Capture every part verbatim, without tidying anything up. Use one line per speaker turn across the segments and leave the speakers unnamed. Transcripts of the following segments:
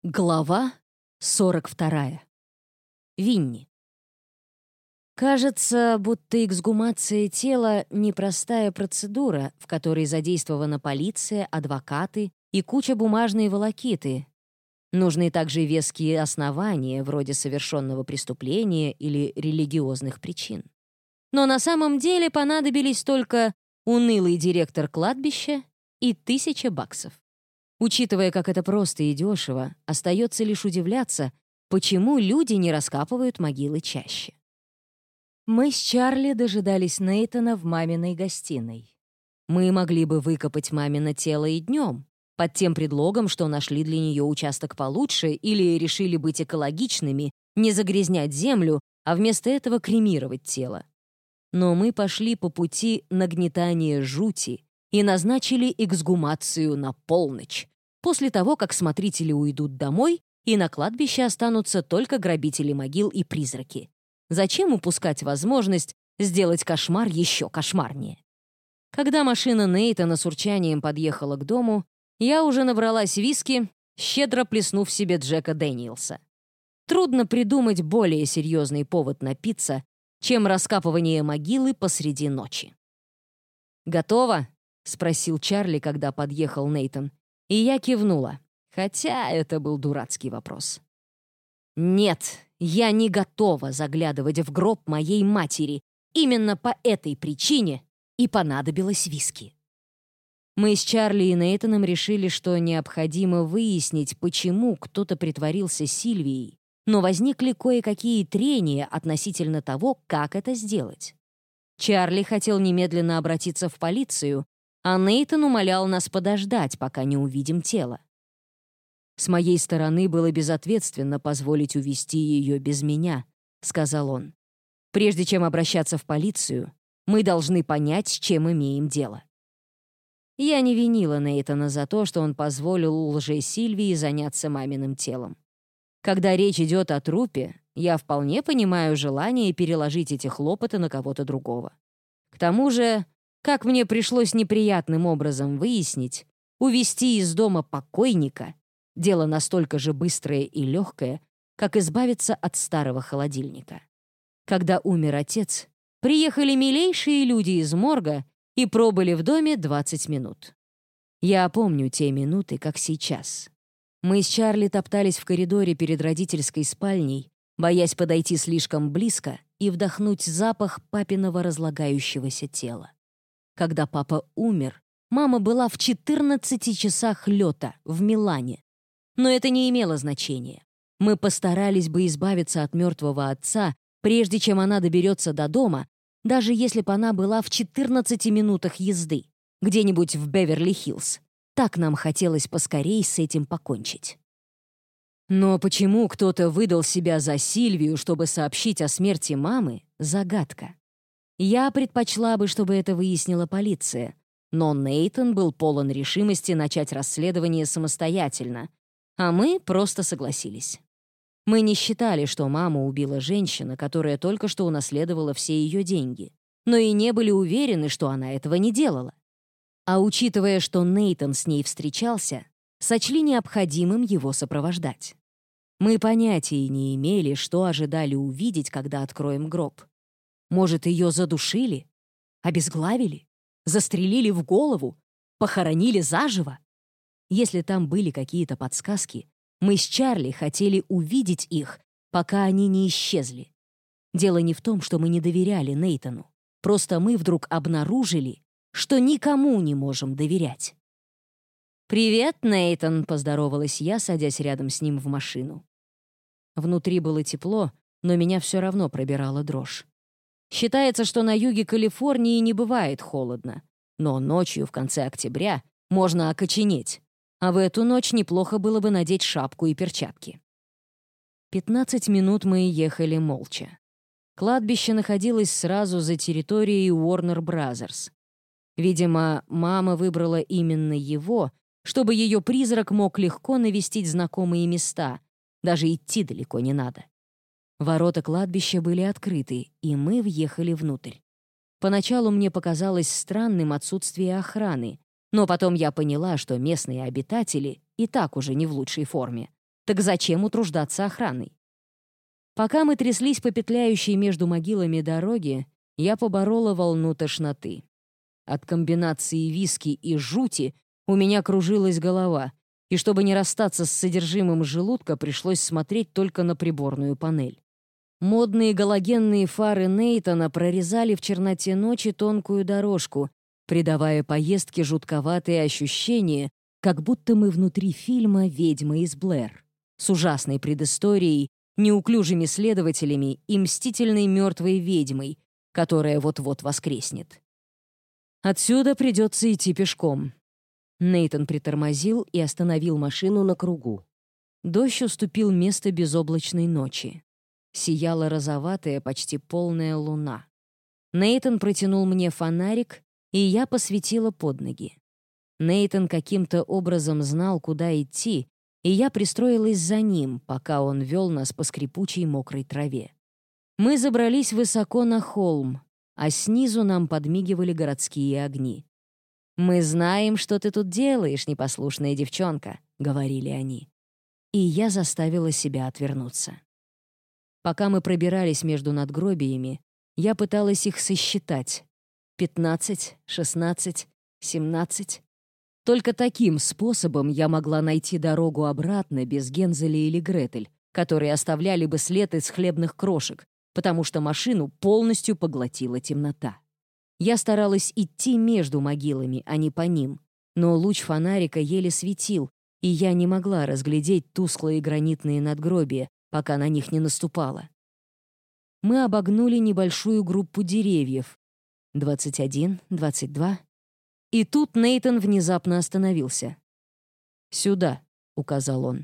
Глава сорок вторая. Винни. Кажется, будто эксгумация тела — непростая процедура, в которой задействована полиция, адвокаты и куча бумажной волокиты. Нужны также веские основания, вроде совершенного преступления или религиозных причин. Но на самом деле понадобились только унылый директор кладбища и тысяча баксов. Учитывая, как это просто и дешево, остается лишь удивляться, почему люди не раскапывают могилы чаще. Мы с Чарли дожидались Нейтана в маминой гостиной. Мы могли бы выкопать мамино тело и днем, под тем предлогом, что нашли для нее участок получше или решили быть экологичными, не загрязнять землю, а вместо этого кремировать тело. Но мы пошли по пути нагнетания жути и назначили эксгумацию на полночь, после того, как смотрители уйдут домой, и на кладбище останутся только грабители могил и призраки. Зачем упускать возможность сделать кошмар еще кошмарнее? Когда машина Нейтана с урчанием подъехала к дому, я уже набралась виски, щедро плеснув себе Джека Дэниелса. Трудно придумать более серьезный повод напиться, чем раскапывание могилы посреди ночи. «Готово?» — спросил Чарли, когда подъехал Нейтан, и я кивнула, хотя это был дурацкий вопрос. «Нет, я не готова заглядывать в гроб моей матери. Именно по этой причине и понадобилось виски». Мы с Чарли и Нейтаном решили, что необходимо выяснить, почему кто-то притворился Сильвией, но возникли кое-какие трения относительно того, как это сделать. Чарли хотел немедленно обратиться в полицию, а Нейтан умолял нас подождать, пока не увидим тело. «С моей стороны было безответственно позволить увезти ее без меня», — сказал он. «Прежде чем обращаться в полицию, мы должны понять, с чем имеем дело». Я не винила Нейтана за то, что он позволил лже-Сильвии заняться маминым телом. Когда речь идет о трупе, я вполне понимаю желание переложить эти хлопоты на кого-то другого. К тому же, как мне пришлось неприятным образом выяснить, увезти из дома покойника — дело настолько же быстрое и легкое, как избавиться от старого холодильника. Когда умер отец, приехали милейшие люди из морга и пробыли в доме двадцать минут. Я помню те минуты, как сейчас. Мы с Чарли топтались в коридоре перед родительской спальней, боясь подойти слишком близко и вдохнуть запах папиного разлагающегося тела. Когда папа умер, мама была в четырнадцати часах лета в Милане. Но это не имело значения. Мы постарались бы избавиться от мертвого отца, прежде чем она доберется до дома, даже если бы она была в четырнадцати минутах езды, где-нибудь в Беверли-Хиллз. Так нам хотелось поскорей с этим покончить. Но почему кто-то выдал себя за Сильвию, чтобы сообщить о смерти мамы — загадка. Я предпочла бы, чтобы это выяснила полиция, но Нейтан был полон решимости начать расследование самостоятельно, а мы просто согласились. Мы не считали, что маму убила женщина, которая только что унаследовала все ее деньги, но и не были уверены, что она этого не делала. А учитывая, что Нейтан с ней встречался, сочли необходимым его сопровождать. Мы понятия не имели, что ожидали увидеть, когда откроем гроб. Может, ее задушили? Обезглавили? Застрелили в голову? Похоронили заживо? Если там были какие-то подсказки, мы с Чарли хотели увидеть их, пока они не исчезли. Дело не в том, что мы не доверяли Нейтану. Просто мы вдруг обнаружили, что никому не можем доверять. «Привет, Нейтан», — поздоровалась я, садясь рядом с ним в машину. Внутри было тепло, но меня все равно пробирала дрожь. Считается, что на юге Калифорнии не бывает холодно, но ночью в конце октября можно окоченеть, а в эту ночь неплохо было бы надеть шапку и перчатки. Пятнадцать минут мы ехали молча. Кладбище находилось сразу за территорией Warner Brothers. Видимо, мама выбрала именно его, чтобы ее призрак мог легко навестить знакомые места, даже идти далеко не надо. Ворота кладбища были открыты, и мы въехали внутрь. Поначалу мне показалось странным отсутствие охраны, но потом я поняла, что местные обитатели и так уже не в лучшей форме, Так зачем утруждаться охраной? Пока мы тряслись по петляющей между могилами дороге, я поборола волну тошноты. От комбинации виски и жути у меня кружилась голова, и чтобы не расстаться с содержимым желудка, пришлось смотреть только на приборную панель. Модные галогенные фары Нейтана прорезали в черноте ночи тонкую дорожку, придавая поездке жутковатые ощущения, как будто мы внутри фильма «Ведьма из Блэр» с ужасной предысторией, неуклюжими следователями и мстительной мертвой ведьмой, которая вот-вот воскреснет. Отсюда придется идти пешком. Нейтан притормозил и остановил машину на кругу. Дождь уступил место безоблачной ночи. Сияла розоватая, почти полная луна. Нейтан протянул мне фонарик, и я посветила под ноги. Нейтан каким-то образом знал, куда идти, и я пристроилась за ним, пока он вел нас по скрипучей мокрой траве. Мы забрались высоко на холм, а снизу нам подмигивали городские огни. «Мы знаем, что ты тут делаешь, непослушная девчонка», — говорили они. И я заставила себя отвернуться. Пока мы пробирались между надгробиями, я пыталась их сосчитать. Пятнадцать, шестнадцать, семнадцать. Только таким способом я могла найти дорогу обратно без Гензеля или Гретель, которые оставляли бы след из хлебных крошек, потому что машину полностью поглотила темнота. Я старалась идти между могилами, а не по ним, но луч фонарика еле светил, и я не могла разглядеть тусклые гранитные надгробия, пока на них не наступала. Мы обогнули небольшую группу деревьев. двадцать один, двадцать два. И тут Нейтан внезапно остановился. «Сюда», — указал он.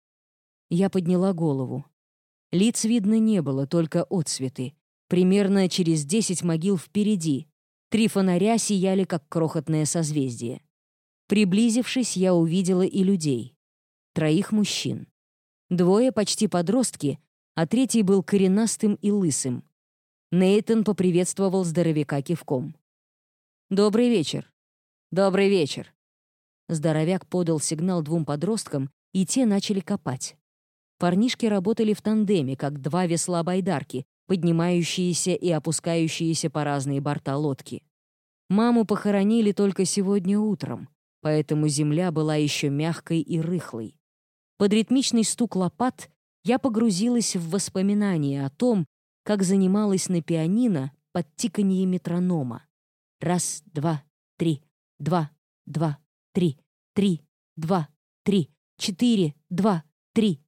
Я подняла голову. Лиц видно не было, только отсветы. Примерно через десять могил впереди. Три фонаря сияли, как крохотное созвездие. Приблизившись, я увидела и людей. Троих мужчин. Двое почти подростки, а третий был коренастым и лысым. Нейтан поприветствовал здоровяка кивком. «Добрый вечер». «Добрый вечер». Здоровяк подал сигнал двум подросткам, и те начали копать. Парнишки работали в тандеме, как два весла байдарки, поднимающиеся и опускающиеся по разные борта лодки. Маму похоронили только сегодня утром, поэтому земля была еще мягкой и рыхлой. Под ритмичный стук лопат я погрузилась в воспоминания о том, как занималась на пианино под тиканье метронома. Раз, два, три, два, два, три, три, два, три, четыре, два, три.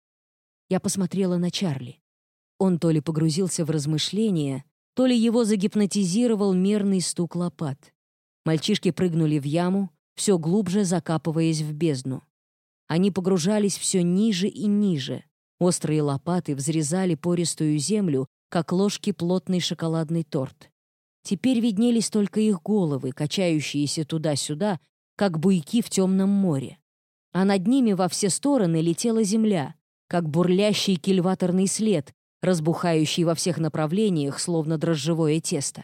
Я посмотрела на Чарли. Он то ли погрузился в размышления, то ли его загипнотизировал мерный стук лопат. Мальчишки прыгнули в яму, все глубже закапываясь в бездну. Они погружались все ниже и ниже. Острые лопаты взрезали пористую землю, как ложки плотный шоколадный торт. Теперь виднелись только их головы, качающиеся туда-сюда, как буйки в темном море. А над ними во все стороны летела земля, как бурлящий кильваторный след, разбухающий во всех направлениях, словно дрожжевое тесто.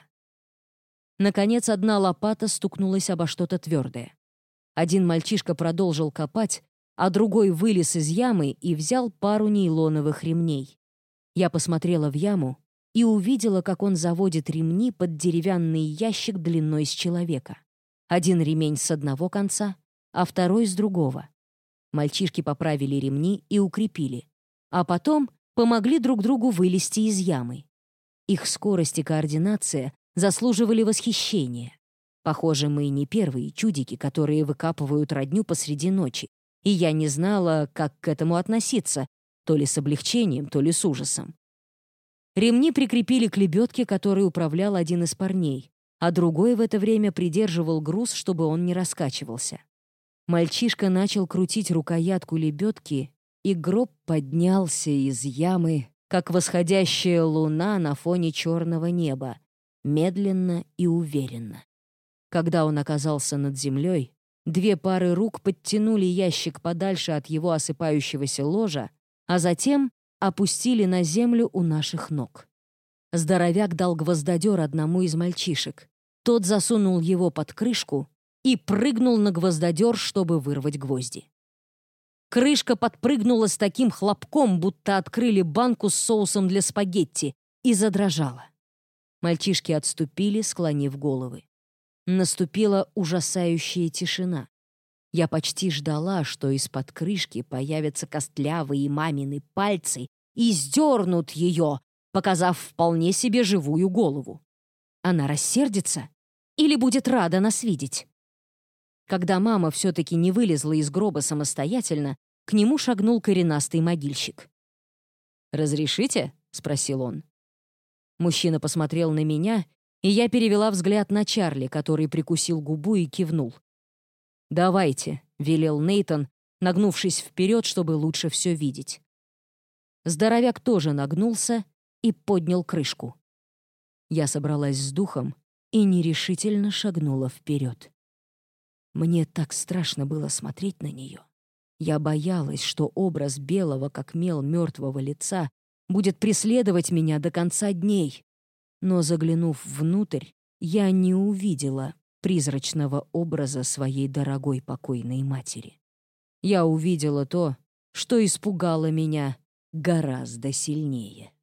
Наконец, одна лопата стукнулась обо что-то твердое. Один мальчишка продолжил копать, а другой вылез из ямы и взял пару нейлоновых ремней. Я посмотрела в яму и увидела, как он заводит ремни под деревянный ящик длиной с человека. Один ремень с одного конца, а второй с другого. Мальчишки поправили ремни и укрепили, а потом помогли друг другу вылезти из ямы. Их скорость и координация заслуживали восхищения. Похоже, мы не первые чудики, которые выкапывают родню посреди ночи, и я не знала, как к этому относиться, то ли с облегчением, то ли с ужасом. Ремни прикрепили к лебедке, которой управлял один из парней, а другой в это время придерживал груз, чтобы он не раскачивался. Мальчишка начал крутить рукоятку лебедки, и гроб поднялся из ямы, как восходящая луна на фоне черного неба, медленно и уверенно. Когда он оказался над землей, две пары рук подтянули ящик подальше от его осыпающегося ложа, а затем опустили на землю у наших ног. Здоровяк дал гвоздодер одному из мальчишек. Тот засунул его под крышку и прыгнул на гвоздодер, чтобы вырвать гвозди. Крышка подпрыгнула с таким хлопком, будто открыли банку с соусом для спагетти, и задрожала. Мальчишки отступили, склонив головы. Наступила ужасающая тишина. Я почти ждала, что из-под крышки появятся костлявые мамины пальцы и сдернут ее, показав вполне себе живую голову. Она рассердится или будет рада нас видеть? Когда мама все-таки не вылезла из гроба самостоятельно, к нему шагнул коренастый могильщик. «Разрешите?» — спросил он. Мужчина посмотрел на меня, и я перевела взгляд на Чарли, который прикусил губу и кивнул. «Давайте», — велел Нейтан, нагнувшись вперед, чтобы лучше все видеть. Здоровяк тоже нагнулся и поднял крышку. Я собралась с духом и нерешительно шагнула вперед. Мне так страшно было смотреть на нее. Я боялась, что образ белого, как мел, мертвого лица будет преследовать меня до конца дней. Но, заглянув внутрь, я не увидела призрачного образа своей дорогой покойной матери. Я увидела то, что испугало меня гораздо сильнее.